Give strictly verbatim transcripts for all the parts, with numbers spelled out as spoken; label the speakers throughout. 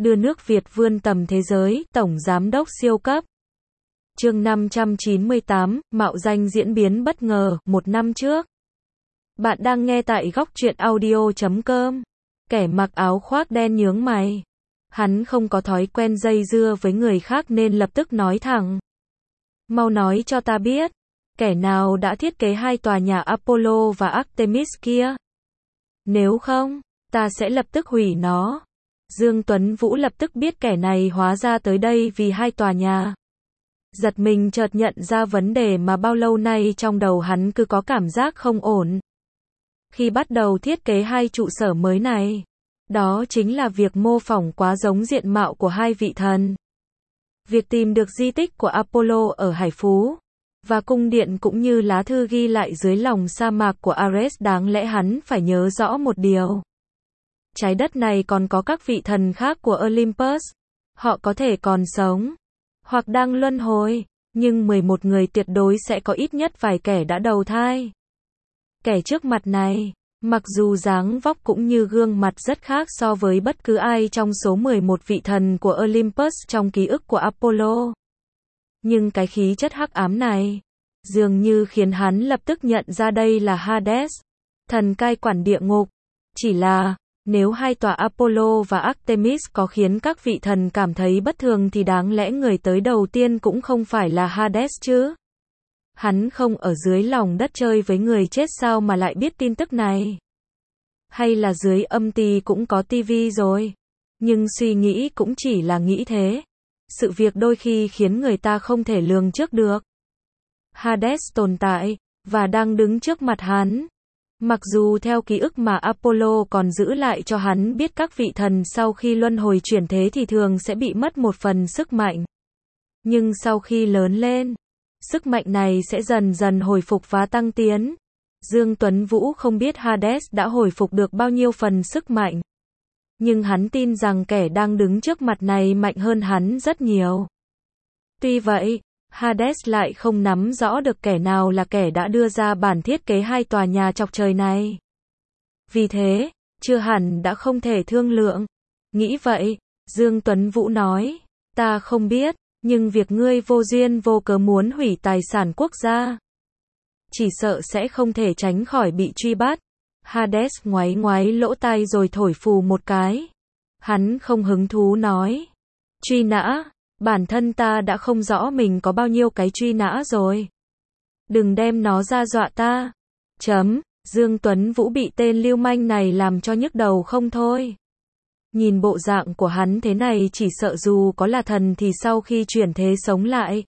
Speaker 1: đưa nước Việt vươn tầm thế giới, Tổng Giám đốc siêu cấp. Chương năm trăm chín mươi tám, mạo danh diễn biến bất ngờ, một năm trước. Bạn đang nghe tại góc truyện audio chấm com. Kẻ mặc áo khoác đen nhướng mày. Hắn không có thói quen dây dưa với người khác nên lập tức nói thẳng. Mau nói cho ta biết, kẻ nào đã thiết kế hai tòa nhà Apollo và Artemis kia? Nếu không, ta sẽ lập tức hủy nó. Dương Tuấn Vũ lập tức biết kẻ này hóa ra tới đây vì hai tòa nhà. Giật mình chợt nhận ra vấn đề mà bao lâu nay trong đầu hắn cứ có cảm giác không ổn. Khi bắt đầu thiết kế hai trụ sở mới này, đó chính là việc mô phỏng quá giống diện mạo của hai vị thần. Việc tìm được di tích của Apollo ở Hải Phú, và cung điện cũng như lá thư ghi lại dưới lòng sa mạc của Ares, đáng lẽ hắn phải nhớ rõ một điều. Trái đất này còn có các vị thần khác của Olympus. Họ có thể còn sống, hoặc đang luân hồi, nhưng mười một người tuyệt đối sẽ có ít nhất vài kẻ đã đầu thai. Kẻ trước mặt này, mặc dù dáng vóc cũng như gương mặt rất khác so với bất cứ ai trong số mười một vị thần của Olympus trong ký ức của Apollo. Nhưng cái khí chất hắc ám này, dường như khiến hắn lập tức nhận ra đây là Hades, thần cai quản địa ngục. Chỉ là, nếu hai tòa Apollo và Artemis có khiến các vị thần cảm thấy bất thường thì đáng lẽ người tới đầu tiên cũng không phải là Hades chứ? Hắn không ở dưới lòng đất chơi với người chết sao mà lại biết tin tức này? Hay là dưới âm ty cũng có tivi rồi? Nhưng suy nghĩ cũng chỉ là nghĩ thế. Sự việc đôi khi khiến người ta không thể lường trước được. Hades tồn tại, và đang đứng trước mặt hắn. Mặc dù theo ký ức mà Apollo còn giữ lại cho hắn biết các vị thần sau khi luân hồi chuyển thế thì thường sẽ bị mất một phần sức mạnh. Nhưng sau khi lớn lên, sức mạnh này sẽ dần dần hồi phục và tăng tiến. Dương Tuấn Vũ không biết Hades đã hồi phục được bao nhiêu phần sức mạnh. Nhưng hắn tin rằng kẻ đang đứng trước mặt này mạnh hơn hắn rất nhiều. Tuy vậy, Hades lại không nắm rõ được kẻ nào là kẻ đã đưa ra bản thiết kế hai tòa nhà chọc trời này. Vì thế, chưa hẳn đã không thể thương lượng. Nghĩ vậy, Dương Tuấn Vũ nói, ta không biết, nhưng việc ngươi vô duyên vô cớ muốn hủy tài sản quốc gia, chỉ sợ sẽ không thể tránh khỏi bị truy bắt. Hades ngoáy ngoáy lỗ tai rồi thổi phù một cái. Hắn không hứng thú nói, truy nã, bản thân ta đã không rõ mình có bao nhiêu cái truy nã rồi. Đừng đem nó ra dọa ta. Chấm, Dương Tuấn Vũ bị tên lưu manh này làm cho nhức đầu không thôi. Nhìn bộ dạng của hắn thế này chỉ sợ dù có là thần thì sau khi chuyển thế sống lại,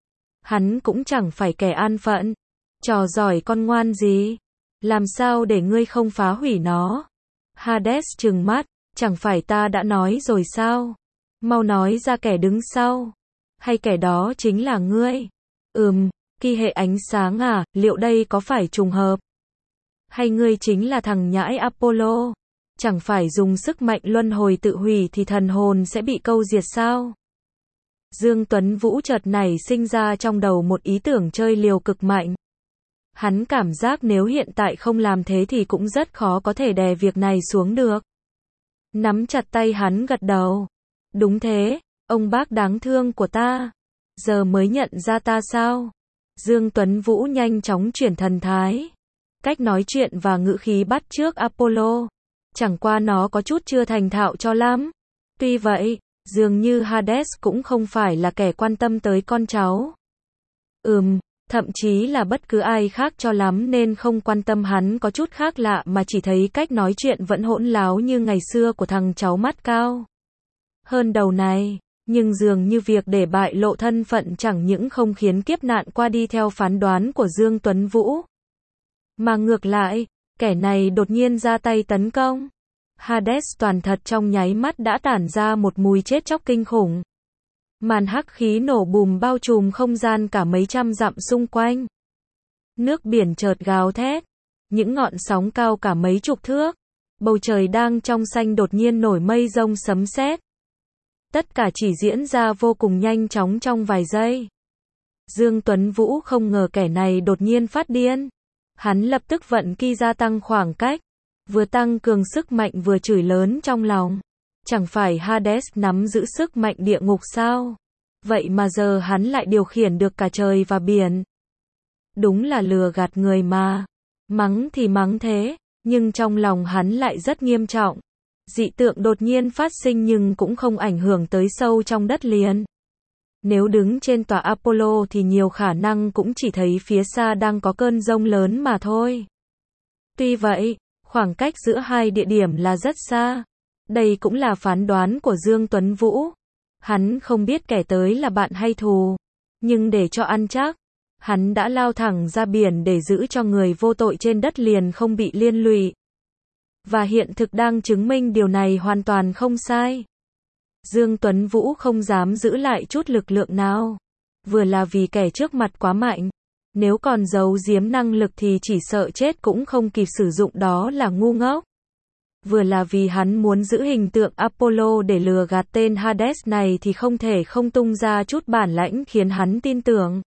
Speaker 1: hắn cũng chẳng phải kẻ an phận. Trò giỏi con ngoan gì? Làm sao để ngươi không phá hủy nó? Hades trừng mắt, chẳng phải ta đã nói rồi sao? Mau nói ra kẻ đứng sau. Hay kẻ đó chính là ngươi? Ừm, kỳ hệ ánh sáng à, liệu đây có phải trùng hợp? Hay ngươi chính là thằng nhãi Apollo? Chẳng phải dùng sức mạnh luân hồi tự hủy thì thần hồn sẽ bị câu diệt sao? Dương Tuấn Vũ chợt nảy sinh ra trong đầu một ý tưởng chơi liều cực mạnh. Hắn cảm giác nếu hiện tại không làm thế thì cũng rất khó có thể đè việc này xuống được. Nắm chặt tay hắn gật đầu. Đúng thế, ông bác đáng thương của ta. Giờ mới nhận ra ta sao? Dương Tuấn Vũ nhanh chóng chuyển thần thái. Cách nói chuyện và ngữ khí bắt chước Apollo. Chẳng qua nó có chút chưa thành thạo cho lắm. Tuy vậy, dường như Hades cũng không phải là kẻ quan tâm tới con cháu. Ừm, thậm chí là bất cứ ai khác cho lắm nên không quan tâm hắn có chút khác lạ mà chỉ thấy cách nói chuyện vẫn hỗn láo như ngày xưa của thằng cháu mắt cao hơn đầu này. Nhưng dường như việc để bại lộ thân phận chẳng những không khiến kiếp nạn qua đi theo phán đoán của Dương Tuấn Vũ, mà ngược lại, kẻ này đột nhiên ra tay tấn công. Hades toàn thật trong nháy mắt đã tản ra một mùi chết chóc kinh khủng. Màn hắc khí nổ bùm bao trùm không gian cả mấy trăm dặm xung quanh. Nước biển chợt gào thét. Những ngọn sóng cao cả mấy chục thước. Bầu trời đang trong xanh đột nhiên nổi mây rông sấm sét. Tất cả chỉ diễn ra vô cùng nhanh chóng trong vài giây. Dương Tuấn Vũ không ngờ kẻ này đột nhiên phát điên. Hắn lập tức vận ki gia tăng khoảng cách. Vừa tăng cường sức mạnh vừa chửi lớn trong lòng. Chẳng phải Hades nắm giữ sức mạnh địa ngục sao? Vậy mà giờ hắn lại điều khiển được cả trời và biển. Đúng là lừa gạt người mà. Mắng thì mắng thế, nhưng trong lòng hắn lại rất nghiêm trọng. Dị tượng đột nhiên phát sinh nhưng cũng không ảnh hưởng tới sâu trong đất liền. Nếu đứng trên tòa Apollo thì nhiều khả năng cũng chỉ thấy phía xa đang có cơn giông lớn mà thôi. Tuy vậy, khoảng cách giữa hai địa điểm là rất xa. Đây cũng là phán đoán của Dương Tuấn Vũ. Hắn không biết kẻ tới là bạn hay thù. Nhưng để cho ăn chắc, hắn đã lao thẳng ra biển để giữ cho người vô tội trên đất liền không bị liên lụy. Và hiện thực đang chứng minh điều này hoàn toàn không sai. Dương Tuấn Vũ không dám giữ lại chút lực lượng nào. Vừa là vì kẻ trước mặt quá mạnh. Nếu còn giấu giếm năng lực thì chỉ sợ chết cũng không kịp sử dụng, đó là ngu ngốc. Vừa là vì hắn muốn giữ hình tượng Apollo để lừa gạt tên Hades này thì không thể không tung ra chút bản lãnh khiến hắn tin tưởng.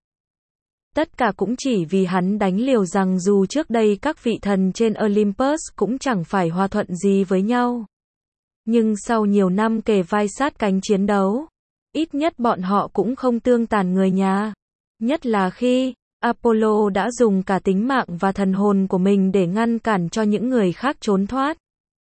Speaker 1: Tất cả cũng chỉ vì hắn đánh liều rằng dù trước đây các vị thần trên Olympus cũng chẳng phải hòa thuận gì với nhau. Nhưng sau nhiều năm kề vai sát cánh chiến đấu, ít nhất bọn họ cũng không tương tàn người nhà. Nhất là khi Apollo đã dùng cả tính mạng và thần hồn của mình để ngăn cản cho những người khác trốn thoát.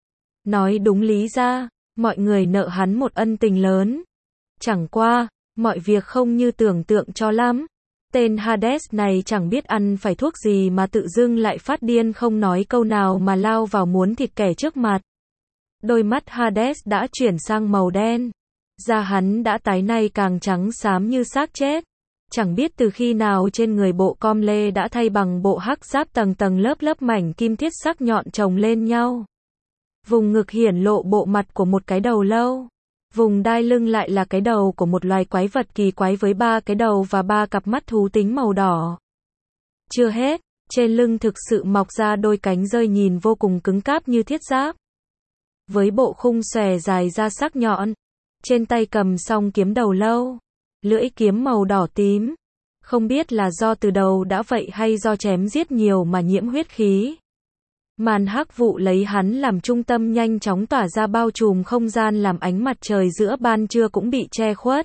Speaker 1: Nói đúng lý ra, mọi người nợ hắn một ân tình lớn. Chẳng qua, mọi việc không như tưởng tượng cho lắm. Tên Hades này chẳng biết ăn phải thuốc gì mà tự dưng lại phát điên, không nói câu nào mà lao vào muốn thịt kẻ trước mặt. Đôi mắt Hades đã chuyển sang màu đen. Da hắn đã tái nay càng trắng xám như xác chết. Chẳng biết từ khi nào trên người bộ com lê đã thay bằng bộ hắc giáp tầng tầng lớp lớp mảnh kim thiết sắc nhọn chồng lên nhau. Vùng ngực hiển lộ bộ mặt của một cái đầu lâu. Vùng đai lưng lại là cái đầu của một loài quái vật kỳ quái với ba cái đầu và ba cặp mắt thú tính màu đỏ. Chưa hết, trên lưng thực sự mọc ra đôi cánh rơi nhìn vô cùng cứng cáp như thiết giáp. Với bộ khung xòe dài ra sắc nhọn, trên tay cầm song kiếm đầu lâu, lưỡi kiếm màu đỏ tím. Không biết là do từ đầu đã vậy hay do chém giết nhiều mà nhiễm huyết khí. Màn hắc vụ lấy hắn làm trung tâm nhanh chóng tỏa ra bao trùm không gian làm ánh mặt trời giữa ban trưa cũng bị che khuất.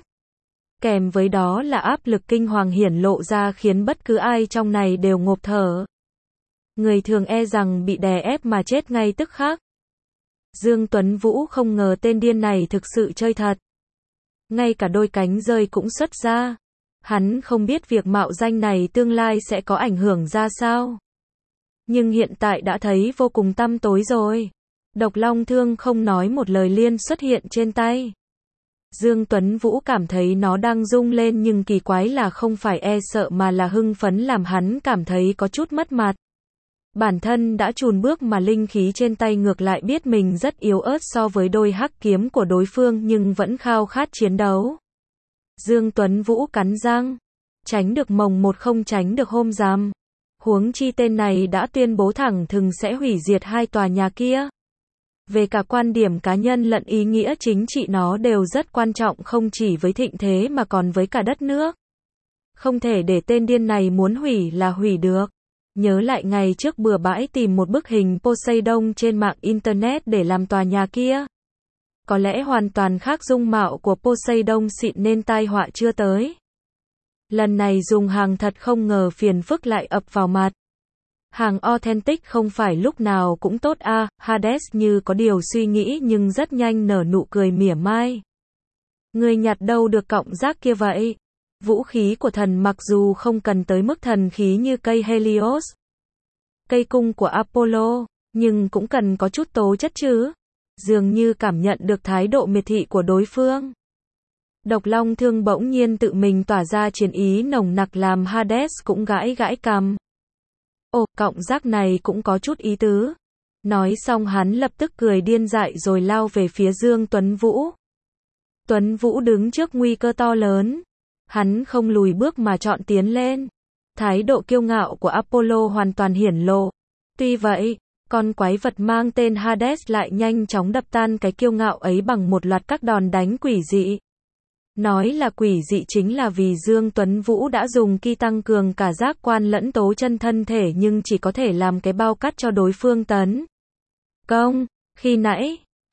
Speaker 1: Kèm với đó là áp lực kinh hoàng hiển lộ ra khiến bất cứ ai trong này đều ngộp thở. Người thường e rằng bị đè ép mà chết ngay tức khắc. Dương Tuấn Vũ không ngờ tên điên này thực sự chơi thật. Ngay cả đôi cánh rơi cũng xuất ra. Hắn không biết việc mạo danh này tương lai sẽ có ảnh hưởng ra sao. Nhưng hiện tại đã thấy vô cùng tăm tối rồi. Độc long thương không nói một lời liên xuất hiện trên tay. Dương Tuấn Vũ cảm thấy nó đang rung lên nhưng kỳ quái là không phải e sợ mà là hưng phấn làm hắn cảm thấy có chút mất mặt. Bản thân đã chùn bước mà linh khí trên tay ngược lại biết mình rất yếu ớt so với đôi hắc kiếm của đối phương nhưng vẫn khao khát chiến đấu. Dương Tuấn Vũ cắn răng. Tránh được mồng một không tránh được hôm rằm. Huống chi tên này đã tuyên bố thẳng thừng sẽ hủy diệt hai tòa nhà kia. Về cả quan điểm cá nhân lẫn ý nghĩa chính trị nó đều rất quan trọng không chỉ với thịnh thế mà còn với cả đất nước. Không thể để tên điên này muốn hủy là hủy được. Nhớ lại ngày trước bừa bãi tìm một bức hình Poseidon trên mạng Internet để làm tòa nhà kia. Có lẽ hoàn toàn khác dung mạo của Poseidon xịn nên tai họa chưa tới. Lần này dùng hàng thật không ngờ phiền phức lại ập vào mặt. Hàng authentic không phải lúc nào cũng tốt a. À, Hades như có điều suy nghĩ nhưng rất nhanh nở nụ cười mỉa mai. Người nhặt đâu được cọng rác kia vậy? Vũ khí của thần mặc dù không cần tới mức thần khí như cây Helios, cây cung của Apollo, nhưng cũng cần có chút tố chất chứ. Dường như cảm nhận được thái độ miệt thị của đối phương. Độc long thương bỗng nhiên tự mình tỏa ra chiến ý nồng nặc làm Hades cũng gãi gãi cằm. Ồ, cọng rác này cũng có chút ý tứ. Nói xong hắn lập tức cười điên dại rồi lao về phía Dương Tuấn Vũ. Tuấn Vũ đứng trước nguy cơ to lớn. Hắn không lùi bước mà chọn tiến lên. Thái độ kiêu ngạo của Apollo hoàn toàn hiển lộ. Tuy vậy, con quái vật mang tên Hades lại nhanh chóng đập tan cái kiêu ngạo ấy bằng một loạt các đòn đánh quỷ dị. Nói là quỷ dị chính là vì Dương Tuấn Vũ đã dùng ki tăng cường cả giác quan lẫn tố chân thân thể nhưng chỉ có thể làm cái bao cắt cho đối phương tấn công. Khi nãy,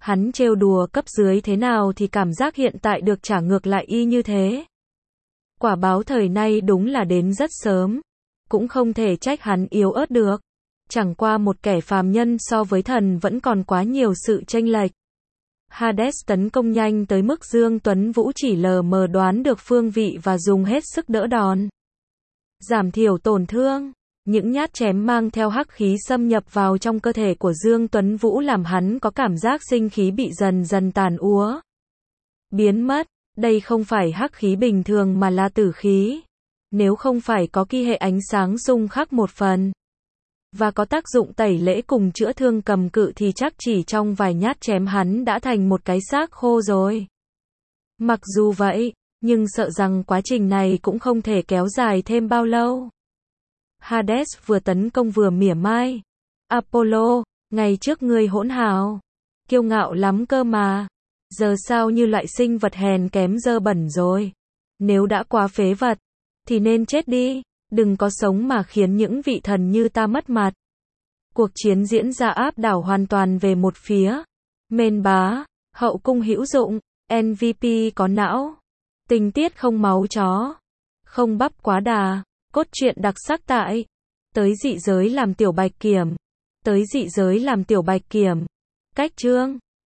Speaker 1: Hắn trêu đùa cấp dưới thế nào thì cảm giác hiện tại được trả ngược lại y như thế. Quả báo thời nay đúng là đến rất sớm. Cũng không thể trách hắn yếu ớt được. Chẳng qua một kẻ phàm nhân so với thần vẫn còn quá nhiều sự chênh lệch. Hades tấn công nhanh tới mức Dương Tuấn Vũ chỉ lờ mờ đoán được phương vị và dùng hết sức đỡ đòn. Giảm thiểu tổn thương. Những nhát chém mang theo hắc khí xâm nhập vào trong cơ thể của Dương Tuấn Vũ làm hắn có cảm giác sinh khí bị dần dần tàn úa. Biến mất. Đây không phải hắc khí bình thường mà là tử khí. Nếu không phải có ki hệ ánh sáng xung khắc một phần và có tác dụng tẩy lễ cùng chữa thương cầm cự thì chắc chỉ trong vài nhát chém hắn đã thành một cái xác khô rồi. Mặc dù vậy, nhưng sợ rằng quá trình này cũng không thể kéo dài thêm bao lâu. Hades vừa tấn công vừa mỉa mai. Apollo, ngày trước ngươi hỗn hào, kiêu ngạo lắm cơ mà. Giờ sao như loại sinh vật hèn kém dơ bẩn rồi. Nếu đã quá phế vật, thì nên chết đi. Đừng có sống mà khiến những vị thần như ta mất mặt. Cuộc chiến diễn ra áp đảo hoàn toàn về một phía. Mên bá, hậu cung hữu dụng, em vê pê có não. Tình tiết không máu chó. Không bắp quá đà. Cốt truyện đặc sắc tại. Tới dị giới làm tiểu bạch kiểm. Tới dị giới làm tiểu bạch kiểm. Cách chương.